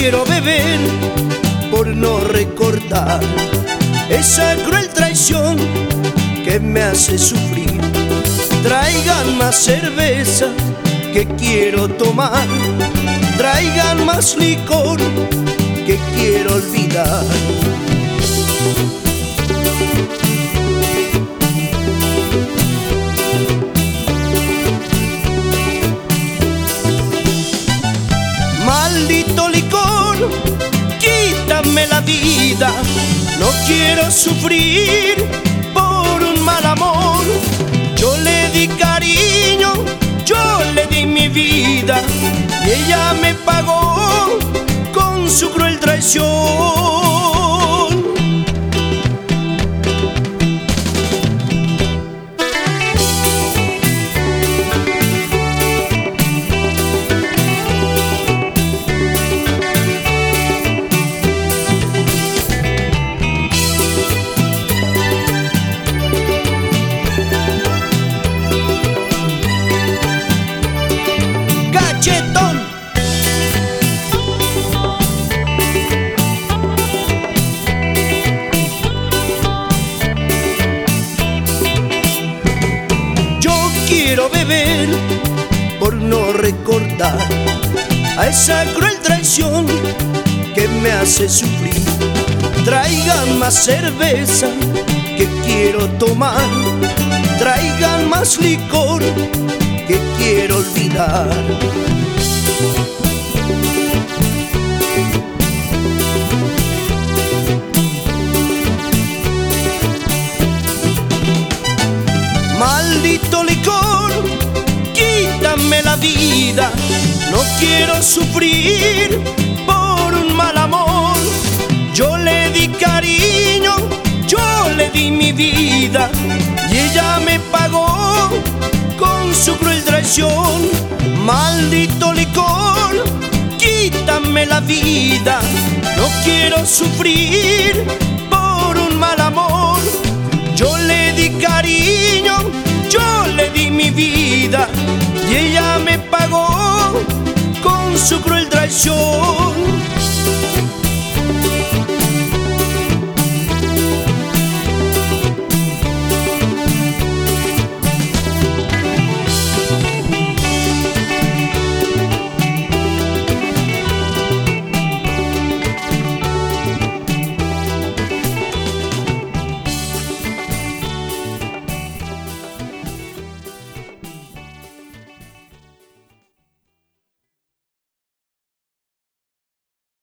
quiero beber por no recordar esa cruel traición que me hace sufrir. Traigan más cerveza que quiero tomar, traigan más licor que quiero olvidar. Maldito licor, quítame la vida, no quiero sufrir por un mal amor. Yo le di cariño, yo le di mi vida y ella me pagó con su cruel traición. Cachetón. Yo quiero beber por no recordar a esa cruel traición que me hace sufrir. Traigan más cerveza que quiero tomar, traigan más licor que quiero olvidar. Maldito licor, quítame la vida, no quiero sufrir por un mal amor. Yo le di cariño, yo le di mi vida y ella me pagó con su cruel traición. Maldito licor, quítame la vida, no quiero sufrir por un mal amor. Yo le di cariño, yo le di mi vida y ella me pagó con su cruel traición.